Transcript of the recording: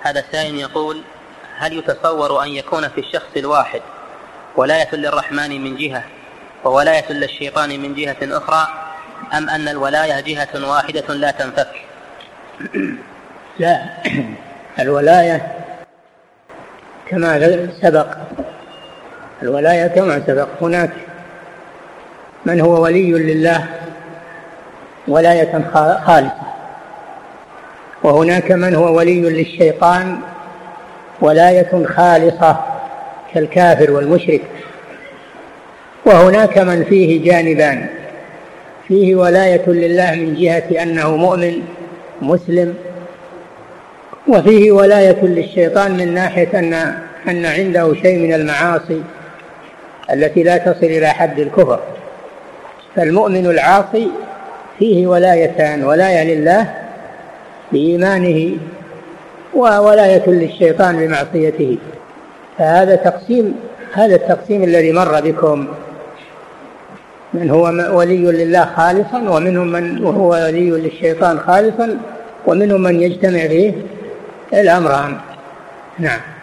هذا السائل يقول: هل يتصور أن يكون في الشخص الواحد ولاية للرحمن من جهة وولاية للشيطان من جهة أخرى، أم أن الولاية جهة واحدة لا تنفك؟ لا، الولاية كما سبق، الولاية كما سبق، هناك من هو ولي لله ولاية خالصة، وهناك من هو ولي للشيطان ولاية خالصة كالكافر والمشرك، وهناك من فيه جانبان، فيه ولاية لله من جهة أنه مؤمن مسلم، وفيه ولاية للشيطان من ناحية أن عنده شيء من المعاصي التي لا تصل إلى حد الكفر. فالمؤمن العاصي فيه ولايتان: ولاية لله بإيمانه وولاية للشيطان بمعصيته. فهذا التقسيم الذي مر بكم، من هو ولي لله خالصا، ومنهم من هو ولي للشيطان خالصا، ومنهم من يجتمع فيه الأمران. نعم.